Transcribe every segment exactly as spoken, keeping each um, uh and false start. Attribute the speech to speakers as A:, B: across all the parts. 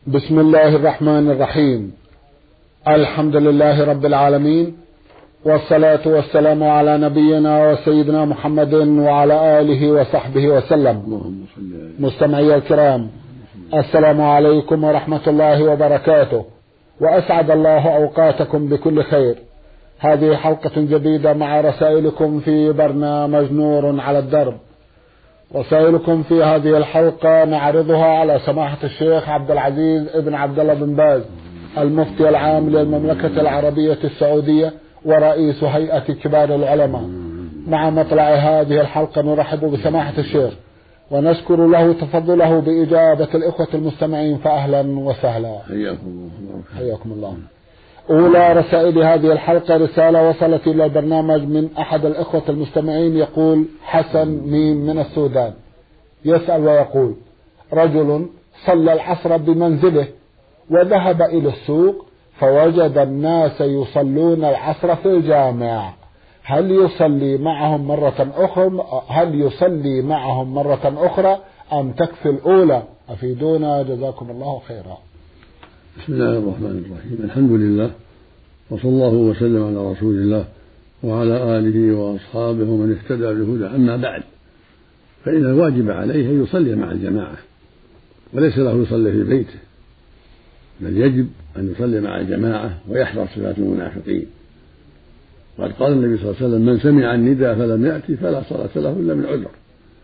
A: بسم الله الرحمن الرحيم. الحمد لله رب العالمين، والصلاة والسلام على نبينا وسيدنا محمد وعلى آله وصحبه وسلم. مستمعي الكرام، السلام عليكم ورحمة الله وبركاته، وأسعد الله أوقاتكم بكل خير. هذه حلقة جديدة مع رسائلكم في برنامج نور على الدرب. رسائلكم في هذه الحلقة نعرضها على سماحة الشيخ عبد العزيز ابن عبد الله بن باز، المفتي العام للمملكة العربية السعودية ورئيس هيئة كبار العلماء. مع مطلع هذه الحلقة نرحب بسماحة الشيخ ونشكر له تفضله بإجابة الإخوة المستمعين، فأهلا وسهلا.
B: حياكم الله.
A: حياكم الله. أولى رسائل هذه الحلقة رسالة وصلت إلى البرنامج من أحد الإخوة المستمعين، يقول حسن ميم من السودان، يسأل ويقول: رجل صلى العصر بمنزله وذهب إلى السوق فوجد الناس يصلون العصر في الجامع، هل يصلي معهم مرة أخرى هل يصلي معهم مرة أخرى أم تكفي الأولى؟ أفيدونا جزاكم الله خيرا.
B: بسم الله الرحمن الرحيم. الحمد لله، وصلى الله وسلم على رسول الله وعلى آله وأصحابه ومن اهتدى بهداه. أما بعد، فإن الواجب عليه أن يصلي مع الجماعة، وليس له يصلي في بيته، بل يجب أن يصلي مع الجماعة ويحذر صفات المنافقين. وقد قال النبي صلى الله عليه وسلم: من سمع النداء فلم يأتي فلا صلاة له إلا من عذر.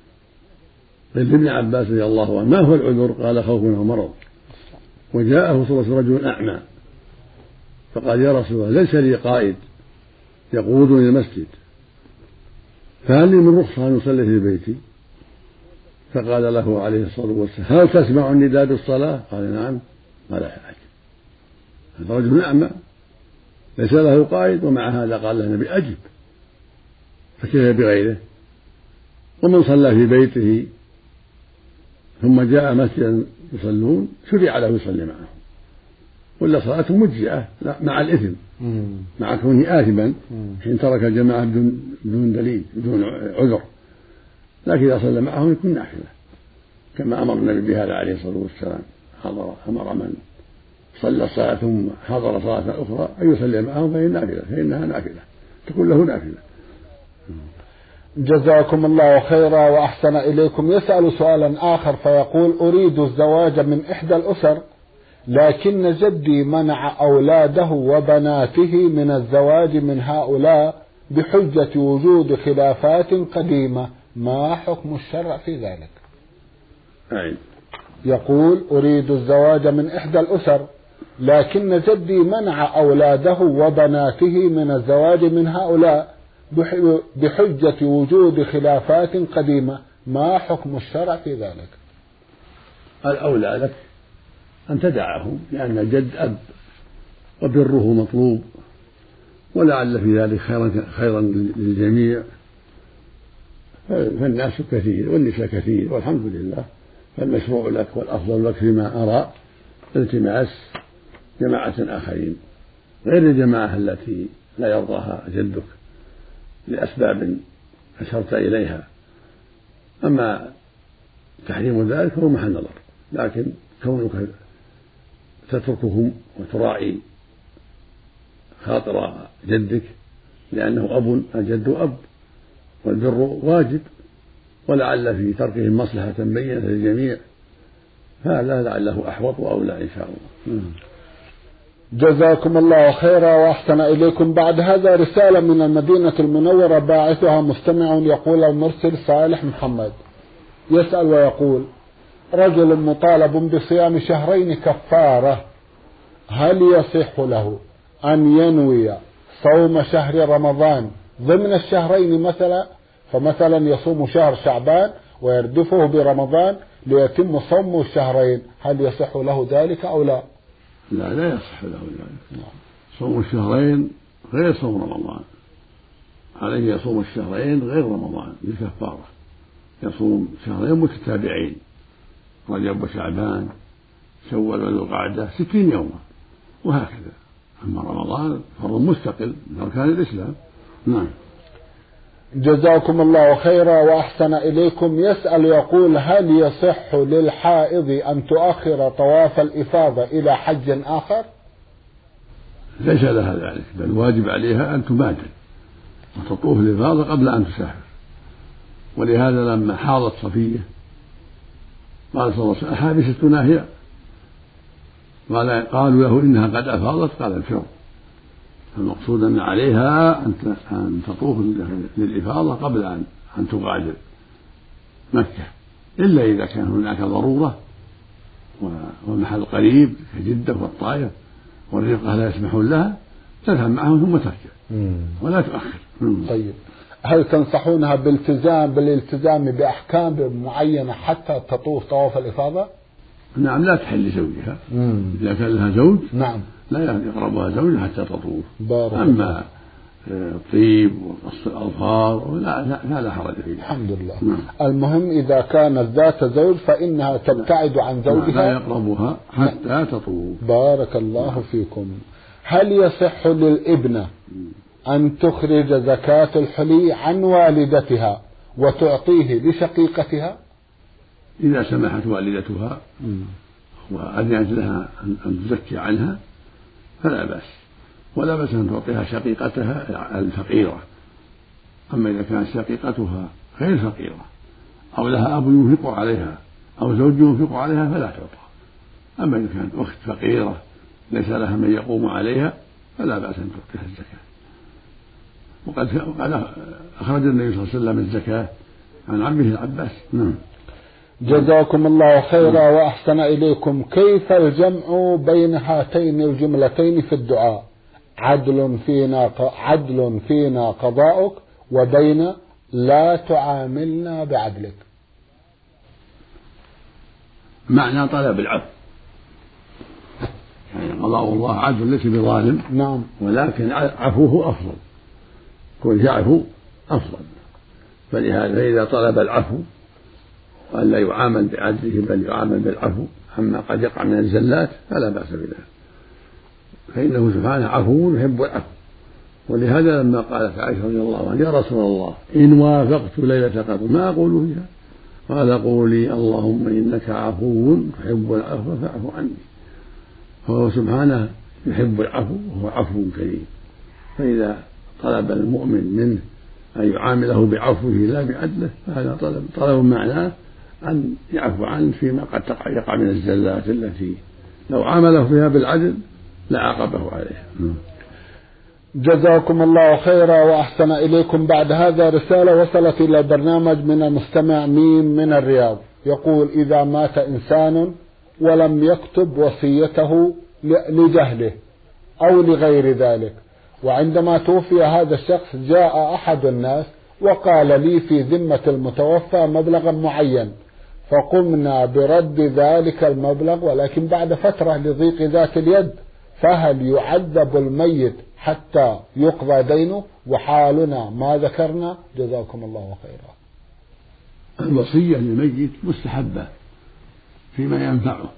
B: قيل ابن عباس رضي الله عنه: ما هو العذر؟ قال: خوف أو مرض. وجاءه صلى الله عليه وسلم رجل أعمى فقال: يا رسول الله، ليس لي قائد يقودني إلى المسجد، فهل لي من رخصة أن يصلي في بيتي؟ فقال له عليه الصلاة والسلام: هل تسمع النداء بالصلاة؟ قال: نعم. قال: حاج. هذا رجل أعمى ليس له قائد، ومع هذا قال له النبي: أجب. فكيف بغيره؟ ومن صلى في بيته ثم جاء مسجدا يصلون شرع له يصلي معهم، ولا صلاته مجزئة مع الإثم، مع كونه آثما حين ترك الجماعة بدون دليل بدون عذر، لكن إذا صلى معهم يكون نافلة، كما أمر النبي بهذا عليه الصلاة والسلام. حضر أمر من صلى الصلاة ثم حضر صلاة أخرى أن يصلي معهم فهي نافلة، فإنها نافلة تكون له نافلة.
A: جزاكم الله خيرا وأحسن إليكم. يسأل سؤالا آخر فيقول: أريد الزواج من إحدى الأسر، لكن جدي منع أولاده وبناته من الزواج من هؤلاء بحجة وجود خلافات قديمة، ما حكم الشرع في ذلك؟
B: أي.
A: يقول: أريد الزواج من إحدى الأسر، لكن جدي منع أولاده وبناته من الزواج من هؤلاء بحجة وجود خلافات قديمة، ما حكم الشرع في ذلك؟
B: الأولى لك أن تدعهم، لأن الجد أب وبره مطلوب، ولعل في ذلك خيرا خيرا للجميع، فالناس كثير والنساء كثير والحمد لله، فالمشروع لك والأفضل لك فيما أرى التماس جماعة آخرين غير الجماعة التي لا يرضاها جدك لأسباب أشرت إليها. أما تحريم ذلك هو محل نظر، لكن كونك تتركهم وتراعي خاطر جدك لأنه أب، الجد أب والبر واجب، ولعل في تركهم مصلحة بينة للجميع، فهذا لعله أحوط وأولى إن شاء الله.
A: جزاكم الله خيرا وأحسن إليكم. بعد هذا رسالة من المدينة المنورة باعثها مستمع يقول: المرسل صالح محمد، يسأل ويقول: رجل مطالب بصيام شهرين كفارة، هل يصح له أن ينوي صوم شهر رمضان ضمن الشهرين مثلا، فمثلا يصوم شهر شعبان ويردفه برمضان ليتم صوم الشهرين، هل يصح له ذلك أو لا؟
B: لا لا يصح له ذلك. صوم الشهرين غير صوم رمضان، عليه يصوم الشهرين غير رمضان بالكفارة، يصوم شهرين متتابعين، رجب وشعبان شوال وذو القعدة ستين يوما وهكذا. أما رمضان فرض مستقل من أركان الإسلام. نعم.
A: جزاكم الله خيرا وأحسن إليكم. يسأل يقول: هل يصح للحائض أن تؤخر طواف الإفاضة إلى حج آخر؟
B: ليس لها ذلك، بل واجب عليها أن تبادر وتطوف الإفاضة قبل أن تسافر. ولهذا لما حاضت صفية قال صلى الله عليه وسلم: حابستنا هي؟ قالوا له: إنها قد أفاضت. قال: الفر. المقصود أن عليها أن تطوف للإفاضة قبل أن تغادر مكة، إلا إذا كان هناك ضرورة والمحل قريب كجدة والطائف والرفقة لا يسمحون لها، تذهب معهم ثم ترجع ولا تؤخر.
A: طيب، هل تنصحونها بالتزام بالالتزام بأحكام معينة حتى تطوف طواف الإفاضة؟
B: نعم، لا تحل لزوجها. إذا كان لها زوج
A: نعم
B: لا يقربها زوج حتى تطوف.
A: أما
B: الطيب وقص الأظفار لا لا لا حرج فيه.
A: الحمد لله.
B: نعم.
A: المهم إذا كانت ذات زوج فإنها تبتعد عن زوجها،
B: لا يقربها حتى تطوف.
A: بارك الله نعم. فيكم. هل يصح للابنة أن تخرج زكاة الحلي عن والدتها وتعطيه لشقيقتها؟
B: إذا سمحت والدتها وأذنت لها أن تزكي عنها فلا بأس، ولا بأس أن تعطيها شقيقتها الفقيرة. أما إذا كانت شقيقتها غير فقيرة أو لها أب ينفق عليها أو زوج ينفق عليها فلا تعطى. أما إذا كانت أخت فقيرة ليس لها من يقوم عليها فلا بأس أن تعطيها الزكاة. وقد أخرج النبي صلى الله عليه وسلم الزكاة عن عمه العباس. نعم.
A: جزاكم الله خيرا وأحسن إليكم. كيف الجمع بين هاتين الجملتين في الدعاء: عدل فينا عدل فينا قضاؤك وبين لا تعاملنا بعدلك؟
B: معنى طلب العفو، يعني قضاء الله عدل ليس بظالم.
A: نعم.
B: ولكن عفوه أفضل، كل يعفو أفضل. فلهذا فإذا طلب العفو وأن لا يعامل بعدله بل يعامل بالعفو عما قد يقع من الزلات فلا بأس بذلك، فإنه سبحانه عفو يحب العفو. ولهذا لما قالت عائشة رضي الله عنها: يا رسول الله إن وافقت ليلة قدر ما أقول فيها؟ قال: قولي اللهم إنك عفو تحب العفو فاعف عني. فهو سبحانه يحب العفو وهو عفو كريم، فإذا طلب المؤمن منه أن يعامله بعفوه لا بعدله فهذا طلب طلب معناه أن يعفو عنه فيما قد يقع من الزلات التي لو عامله فيها بالعدل لعاقبه عليها.
A: جزاكم الله خيرا وأحسن إليكم. بعد هذا رسالة وصلت إلى البرنامج من المستمع ميم من الرياض، يقول: إذا مات إنسان ولم يكتب وصيته لجهله أو لغير ذلك، وعندما توفي هذا الشخص جاء أحد الناس وقال لي في ذمة المتوفى مبلغا معين، فقمنا برد ذلك المبلغ ولكن بعد فترة لضيق ذات اليد، فهل يعذب الميت حتى يقضى دينه وحالنا ما ذكرنا؟ جزاكم الله خيرا.
B: الوصية للميت مستحبة فيما ينفعه.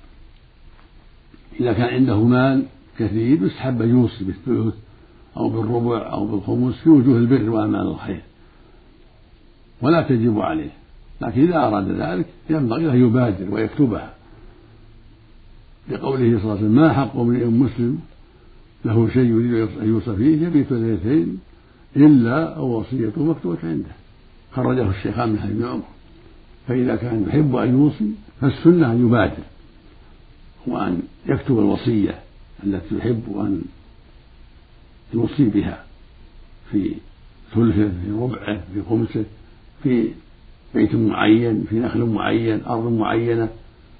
B: إذا كان عنده مال كثير يستحب يوصي بالثلث أو بالربع أو بالخمس في وجوه البر وأعمال الخير، ولا تجب عليه. لكن إذا أراد ذلك ينبغي له يبادر ويكتبها، لقوله صلى الله عليه وسلم: ما حق امرئ مسلم له شيء يريد أن يوصى فيه يبيت ليلتين إلا أو وصيته مكتوبة عنده. خرجه الشيخان من ابن عمر. فإذا كان يحب أن يوصي فالسنة أن يبادر وأن يكتب الوصية التي يحب أن يوصي بها في ثلثه في ربعه في خمسه في بيت معين في نخل معين أرض معينة.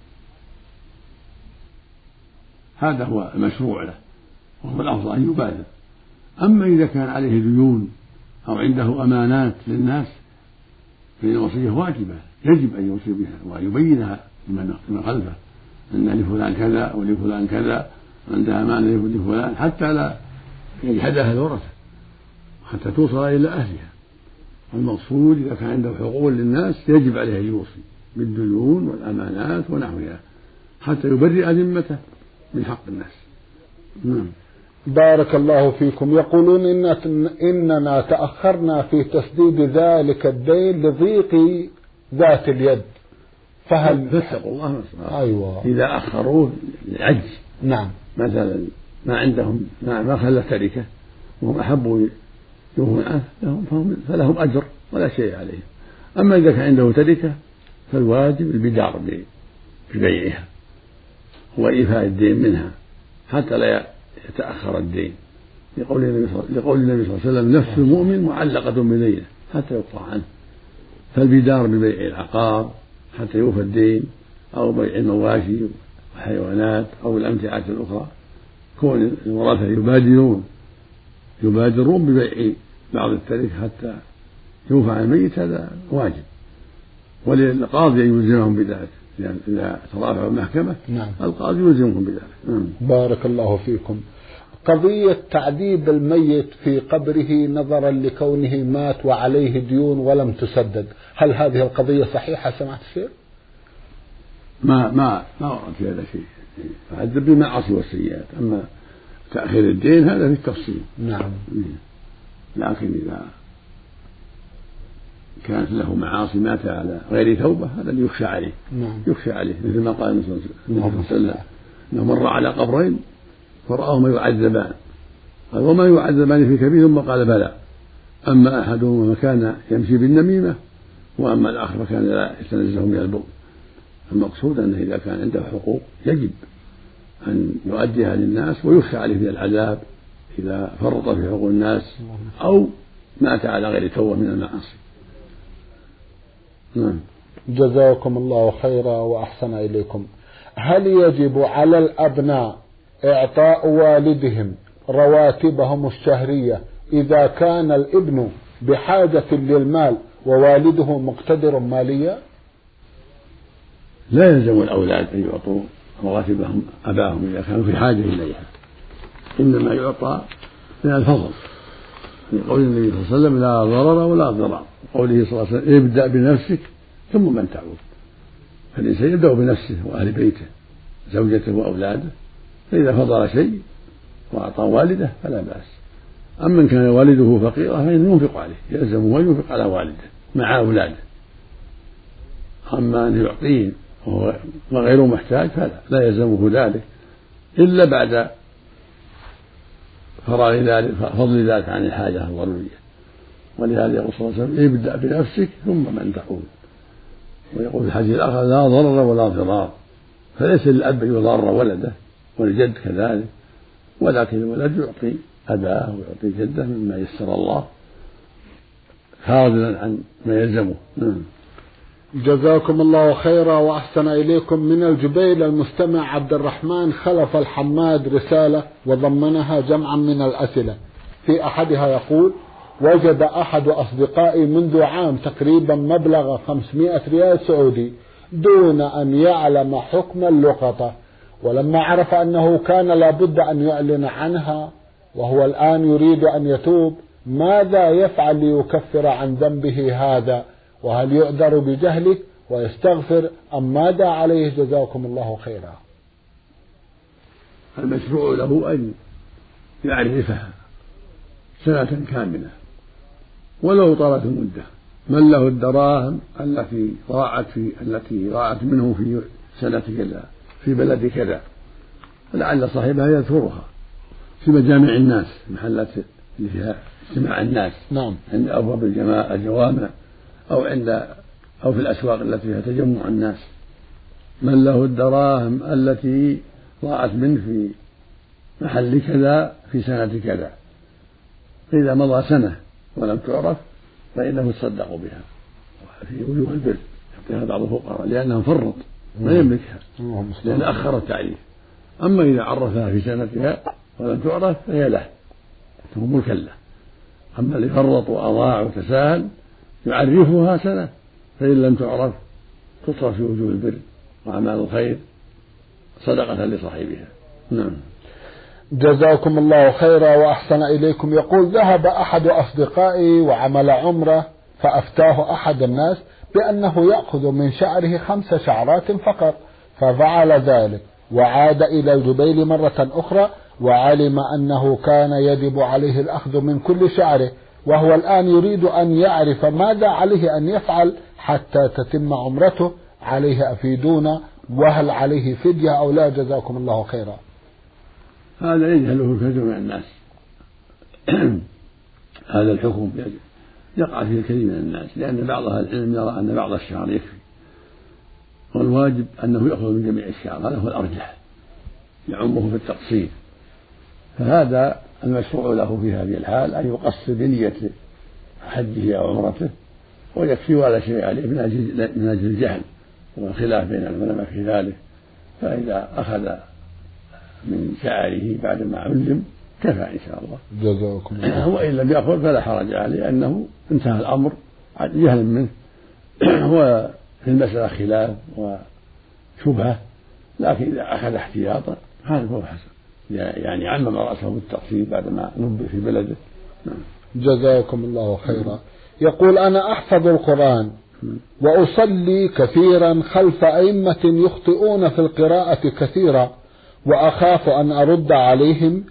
B: هذا هو المشروع له وهو الأفضل أن يبادر. أما إذا كان عليه ديون أو عنده أمانات للناس فإن الوصية واجبة، يجب أن يوصي بها وأن يبينها لمن خلفه أن لفلان كذا أو لفلان كذا عندها أمانة لفلان حتى لا يجحدها الورثة، حتى توصل إلى أهلها. المقصود إذا كان عنده حقوق للناس يجب عليه أن يوصي بالديون والأمانات ونحوها حتى يبرئ ذمته من حق الناس. نعم.
A: بارك الله فيكم. يقولون إن إننا تأخرنا في تسديد ذلك الدين لضيق ذات اليد، فهل
B: فاتقوا الله؟
A: أيوة.
B: إذا أخروه لعجز،
A: نعم،
B: مثلا ما عندهم ما, ما خلى تركة وهم أحبوا يوفون عنه لهم فلهم أجر ولا شيء عليهم. أما إذا كان عنده تركة فالواجب البدار ببيعها وإيفاء الدين منها حتى لا يتأخر الدين، لقول النبي صلى الله عليه وسلم نفس المؤمن معلقة بدينه حتى يقطع عنه. فالبدار ببيع العقار حتى يوفى الدين، أو بيع المواشي والحيوانات أو الأمتعة الأخرى، كون الورثة يبادرون يبادرون ببيع بعض الترك حتى يوفى عن الميت، هذا واجب، وللقاضي أن يلزمهم بذلك إذا ترافعوا المحكمة.
A: نعم.
B: القاضي يلزمهم بذلك. نعم.
A: بارك الله فيكم. قضية تعذيب الميت في قبره نظرا لكونه مات وعليه ديون ولم تسدد، هل هذه القضية صحيحة سماحة الشيخ؟
B: ما ما ما ورد في هذا شيء، يعذب بالمعاصي والسيئات، أما تأخير الدين هذا في التفصيل.
A: نعم.
B: لكن إذا كانت له معاصي مات على غير توبة هذا اللي يخشى عليه.
A: نعم.
B: يخشى عليه، مثل ما قال النبي صلى الله عليه وسلم أنه مر على قبرين فرآهما يعذبان، قال وما يعذبان في كبير؟ ثم قال بلى، أما أحدهما كان يمشي بالنميمة وأما الآخر فكان لا يتنزه من البغض. المقصود أنه إذا كان عنده حقوق يجب أن يؤديها للناس ويخشى عليه من العذاب إذا فرط في حقوق الناس أو مات على غير توبة من المعاصي. نعم.
A: جزاكم الله خيرا وأحسن إليكم. هل يجب على الأبناء إعطاء والدهم رواتبهم الشهرية إذا كان الابن بحاجة للمال ووالده مقتدر ماليا؟
B: لا يلزم الأولاد أن يعطوا رواتبهم أباهم إذا كانوا في حاجة إليها، إنما يعطى من الفضل، لقول النبي صلى الله عليه وسلم لا ضرر ولا ضرار، قوله صلى الله عليه وسلم ابدأ بنفسك ثم من تعود. فالإنسان يبدأ بنفسه وأهل بيته زوجته وأولاده، فإذا فضل شيء وأعطى والده فلا بأس. أما إن كان والده فقيرا فإنه ينفق عليه، يلزمه أن ينفق على والده مع أولاده. أما أن يعطيه وهو غير محتاج فلا لا يلزمه ذلك إلا بعد فراغ ذلك فضل ذلك عن الحاجة الضرورية. ولهذا يقول صلى الله عليه وسلم ابدأ بنفسك ثم من تعود. ويقول في الحديث الآخر لا ضرر ولا ضرار، فليس للأب يضر ولده والجد كذلك، ولكن الولد يعطي أباه ويعطي جده مما يسر الله فاضلا عن ما يلزمه.
A: جزاكم الله خيرا وأحسن إليكم. من الجبيل المستمع عبد الرحمن خلف الحماد رسالة وضمنها جمعا من الأسئلة. في أحدها يقول: وجد أحد أصدقائي منذ عام تقريبا مبلغ خمسمائة ريال سعودي دون أن يعلم حكم اللقطة، ولما عرف أنه كان لابد أن يعلن عنها وهو الآن يريد أن يتوب، ماذا يفعل ليكفر عن ذنبه هذا؟ وهل يعذر بجهله ويستغفر أم ماذا عليه؟ جزاكم الله خيرا.
B: المشروع له أن يعرفها سنة كاملة ولو طالت المدة، من له الدراهم التي ضاعت في التي ضاعت منه في سنة كذا في بلد كذا، لعل صاحبها يذكرها في مجامع الناس، محلات اللي فيها اجتماع الناس.
A: نعم.
B: عند أبواب الجوامع أو عند أو في الأسواق التي فيها تجمع الناس، من له الدراهم التي ضاعت منه في محل كذا في سنة كذا، فإذا مضى سنة ولم تعرف فإنه يتصدق بها في وجوه البر، يعطيها بعض الفقراء لأنه فرط ما يملكها لأن أخر التعريف. أما إذا عرفها في سنتها ولم تعرف فهي له، هو ملكا له. أما اللي فرط وأضاع وتساهل يعرفها سنة، فإن لم تعرف تصرف في وجوه البر وأعمال الخير صدقة لصاحبها. نعم.
A: جزاكم الله خيرا وأحسن إليكم. يقول: ذهب أحد أصدقائي وعمل عمرة فأفتاه أحد الناس بأنه يأخذ من شعره خمس شعرات فقط، ففعل ذلك وعاد إلى الجبيل مرة أخرى وعلم أنه كان يجب عليه الأخذ من كل شعره، وهو الآن يريد أن يعرف ماذا عليه أن يفعل حتى تتم عمرته، عليه أفيدونا، وهل عليه فدية أو لا؟ جزاكم الله خيرا.
B: هذا يجهله الكثير من الناس. هذا الحكم يقع فيه الكثير من الناس، لأن بعض أهل العلم يرى أن بعض الشعر يكفي، والواجب أنه يأخذ من جميع الشعر، هذا هو الأرجح، يعمه في التقصير. فهذا المشروع له في هذه الحال أن يقصر بنية حجه أو عمرته، ويكفي ولا شيء عليه من أجل الجهل والخلاف بين العلماء في ذلك. فإذا أخذ من شعره بعد ما علم كفى إن شاء الله.
A: جزاكم الله.
B: وإن لم يأخذ فلا حرج عليه، أنه انتهى الأمر جهل منه. هو في المسألة خلاف وشبهة، لكن إذا أخذ احتياطا هذا هو حسن، يعني عمم رأسه بالتقصير بعدما نبه في بلده.
A: جزاكم الله خيرا. يقول: أنا أحفظ القرآن وأصلي كثيرا خلف أئمة يخطئون في القراءة كثيرا، وأخاف أن أرد عليهم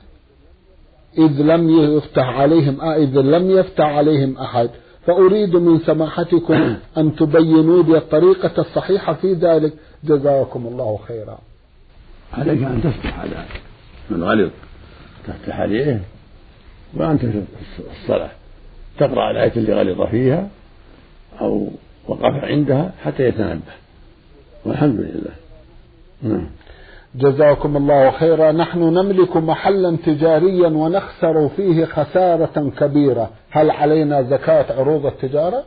A: إذ لم يفتح عليهم إذ لم يفتح عليهم أحد، فأريد من سماحتكم أن تبينوا لي الطريقة الصحيحة في ذلك، جزاكم الله خيرا.
B: عليك أن تفتح على من غلط، تفتح عليه وأنت في الصلاة تقرأ الآية اللي غلط فيها أو وقف عندها حتى يتنبه، والحمد لله. نعم.
A: جزاكم الله خيرا. نحن نملك محلا تجاريا ونخسر فيه خسارة كبيرة، هل علينا زكاة عروض التجارة؟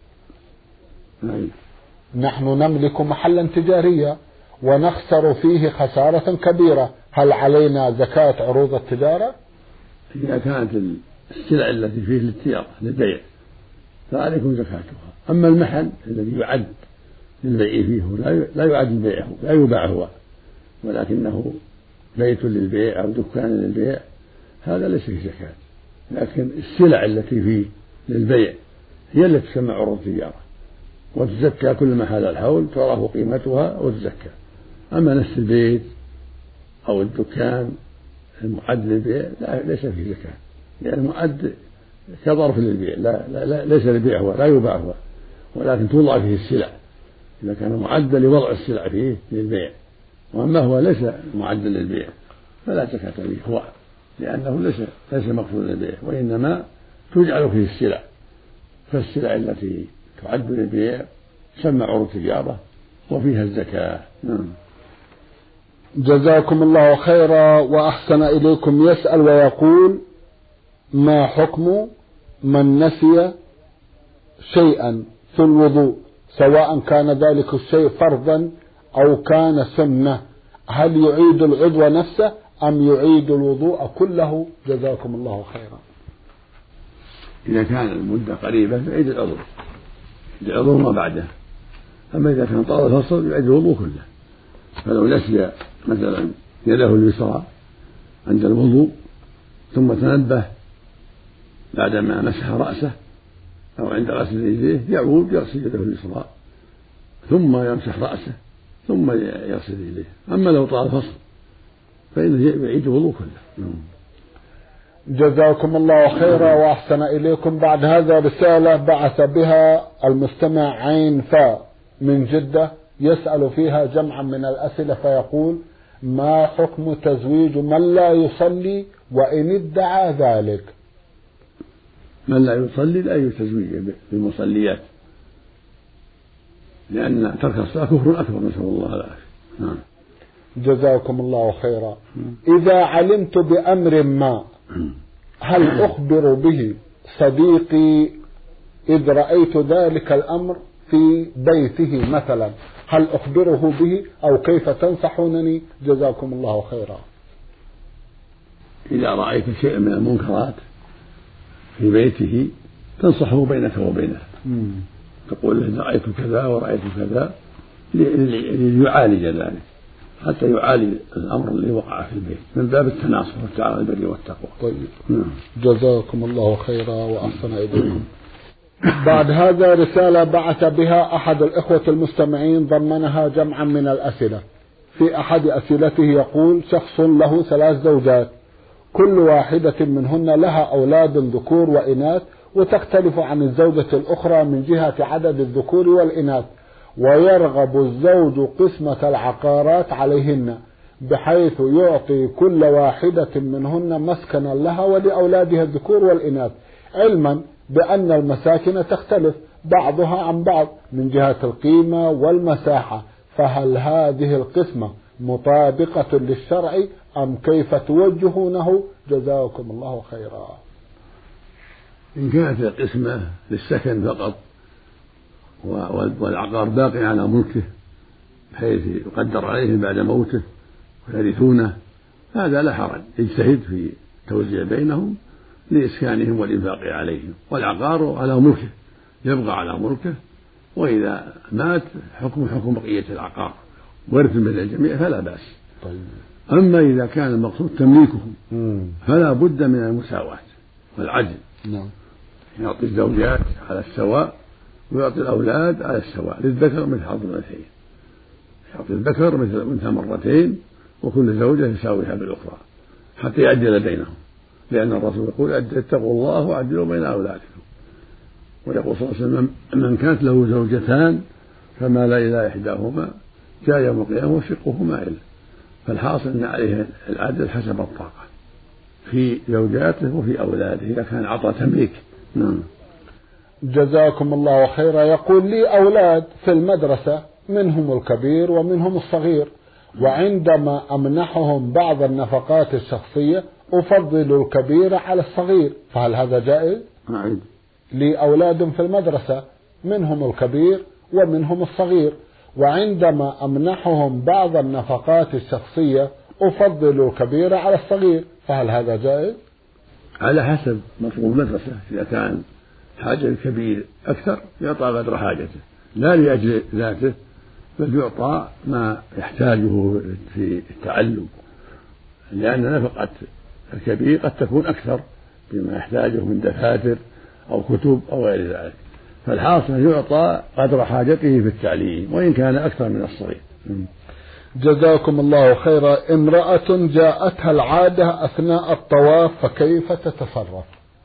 B: نعم.
A: نحن نملك محلا تجاريا ونخسر فيه خسارة كبيرة، هل علينا زكاة عروض التجارة؟
B: إذا كانت السلع التي فيه للتجارة للبيع فعليكم زكاتها. أما المحل الذي يعد للبيع فيه لا يعد بيعه، لا يباع هو، ولكنه بيت للبيع أو دكان للبيع، هذا ليس فيه زكاة. لكن السلع التي فيه للبيع هي التي تسمى عروض التجارة، وتزكى كل ما حال الحول تعرف قيمتها وتزكى. أما نفس البيت أو الدكان المعد للبيع ليس فيه زكاة، يعني المعد كظرف للبيع، لا, لا, لا ليس للبيع هو، لا يباع هو، ولكن توضع فيه السلع إذا كان معدا لوضع السلع فيه للبيع. وأما هو ليس معدا للبيع فلا زكاة فيه هو، لأنه ليس ليس مقصود للبيع، وإنما تجعل فيه السلع. فالسلع التي تعد للبيع تسمى عروض تجارة وفيها الزكاة. نعم.
A: جزاكم الله خيرا وأحسن إليكم. يسأل ويقول: ما حكم من نسي شيئا في الوضوء سواء كان ذلك الشيء فرضا أو كان سنة، هل يعيد العضو نفسه أم يعيد الوضوء كله؟ جزاكم الله خيرا.
B: إذا كان المدة قريبة فيعيد العضو، العضو ما بعده. أما إذا كان طال الفصل يعيد الوضوء كله. فلو نسي مثلا يده اليسرى عند الوضوء ثم تنبه بعدما مسح رأسه أو عند غسل رجليه يعود يغسل يده اليسرى ثم يمسح رأسه ثم يغسل رجليه. أما لو طال الفصل فإنه يعيد الوضوء كله.
A: جزاكم الله خيرا وأحسن إليكم. بعد هذا رسالة بعث بها المستمع عين فاء من جدة، يسأل فيها جمعا من الأسئلة فيقول: ما حكم تزويج من لا يصلي وإن ادعى ذلك؟
B: من لا يصلي لا يتزوج بالمصليات، لأن ترك الصلاة كفر أكبر، نسأل الله العافية. نعم.
A: جزاكم الله خيرا. إذا علمت بأمر ما هل أخبر به صديقي إذ رأيت ذلك الأمر في بيته مثلا، هل أخبره به أو كيف تنصحونني؟ جزاكم الله خيرا.
B: إذا رأيت شيئا من المنكرات في بيته تنصحه بينك وبينه، تقول له رأيت كذا ورأيت كذا ليعالج ذلك حتى يعالج الأمر اللي وقع في البيت من باب التناصح والتعاون على البر والتقوى.
A: طيب. جزاكم الله خيرا وأحسن إليكم. بعد هذا رسالة بعث بها أحد الإخوة المستمعين ضمنها جمعا من الأسئلة. في أحد أسئلته يقول: شخص له ثلاث زوجات كل واحدة منهن لها أولاد ذكور وإناث، وتختلف عن الزوجة الأخرى من جهة عدد الذكور والإناث، ويرغب الزوج قسمة العقارات عليهن بحيث يعطي كل واحدة منهن مسكنا لها ولأولادها الذكور والإناث، علما بأن المساكن تختلف بعضها عن بعض من جهة القيمة والمساحة، فهل هذه القسمة مطابقة للشرع أم كيف توجهونه؟ جزاكم الله خيرا.
B: إن كانت القسمة للسكن فقط والعقار باقي على ملكه بحيث يقدر عليه بعد موته ويرثونه، هذا لا حرج، يجتهد في توزيع بينهم لإسكانهم والإنفاق عليهم، والعقار على ملكه يبقى على ملكه، وإذا مات حكم حكم بقية العقار ورث من الجميع فلا بأس.
A: طيب.
B: أما إذا كان المقصود تمليكهم فلا بد من المساواة والعدل.
A: نعم.
B: يعطي الزوجات على السواء ويعطي الأولاد على السواء، للذكر مثل حظ الأنثيين، يعطي الذكر مثل الأنثى مرتين وكل زوجة يساويها بالأخرى حتى يعدل بينهم، لأن الرسول يقول اتقوا الله وعدلوا بين أولادكم، ويقول صلى الله عليه وسلم من كانت له زوجتان فمال إلى إحداهما جاء يوم القيامة وشقه مائل، فالحاصل أن عليه العدل حسب الطاقة في زوجاته وفي أولاده إذا كان عطى تمليك. نعم.
A: جزاكم الله خيرا. يقول لي أولاد في المدرسة منهم الكبير ومنهم الصغير، وعندما أمنحهم بعض النفقات الشخصية أفضل الكبير على الصغير، فهل هذا جائز؟
B: أعيد.
A: لي أولاد في المدرسة منهم الكبير ومنهم الصغير، وعندما أمنحهم بعض النفقات الشخصية أفضل الكبير على الصغير، فهل هذا جائز؟
B: على حسب مطلوب المدرسة، إذا كان حاجة الكبير أكثر يعطى قدر حاجته لا لأجل ذاته، بل يعطى ما يحتاجه في التعلم، لأن نفقة الكبير قد تكون أكثر بما يحتاجه من دفاتر أو كتب أو غير ذلك، فالحاصل يعطى قدر حاجته في التعليم وإن كان أكثر من الصغير.
A: جزاكم الله خيرا. امرأة جاءتها العادة أثناء الطواف فكيف تتصرف؟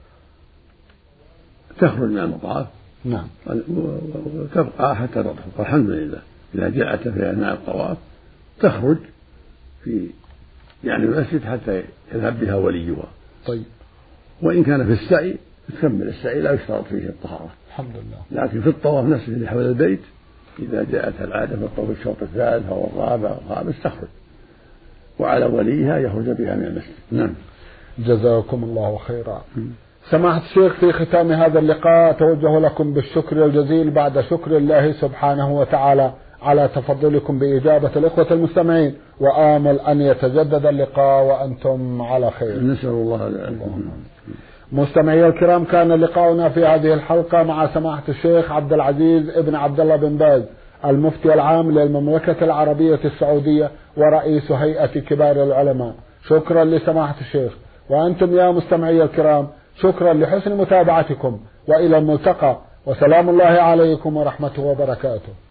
B: تخرج من المطاف.
A: نعم.
B: وتبقى حتى تطهر، الحمد لله. إذا جاءت في أثناء الطواف تخرج في يعني المسجد حتى يذهب بها وليها.
A: طيب.
B: وإن كان في السعي تكمل السعي، لا يشترط فيه الطهارة.
A: الحمد لله.
B: لكن في الطواف نفسه اللي حول البيت إذا جاءت العادة في الطواف الشوط الثالث أو الرابع أو الخامس تخرج، وعلى وليها يخرج بها من المسجد. نعم.
A: جزاكم الله خيرا. سماحة الشيخ، في ختام هذا اللقاء أتوجه لكم بالشكر الجزيل بعد شكر الله سبحانه وتعالى على تفضلكم بإجابة الإخوة المستمعين، وآمل أن يتجدد اللقاء وأنتم على خير.
B: نسأل الله العافية.
A: مستمعي الكرام، كان لقاؤنا في هذه الحلقة مع سماحة الشيخ عبد العزيز ابن عبد الله بن باز المفتي العام للمملكة العربية السعودية ورئيس هيئة كبار العلماء. شكرا لسماحة الشيخ، وأنتم يا مستمعي الكرام شكرا لحسن متابعتكم، وإلى الملتقى، وسلام الله عليكم ورحمته وبركاته.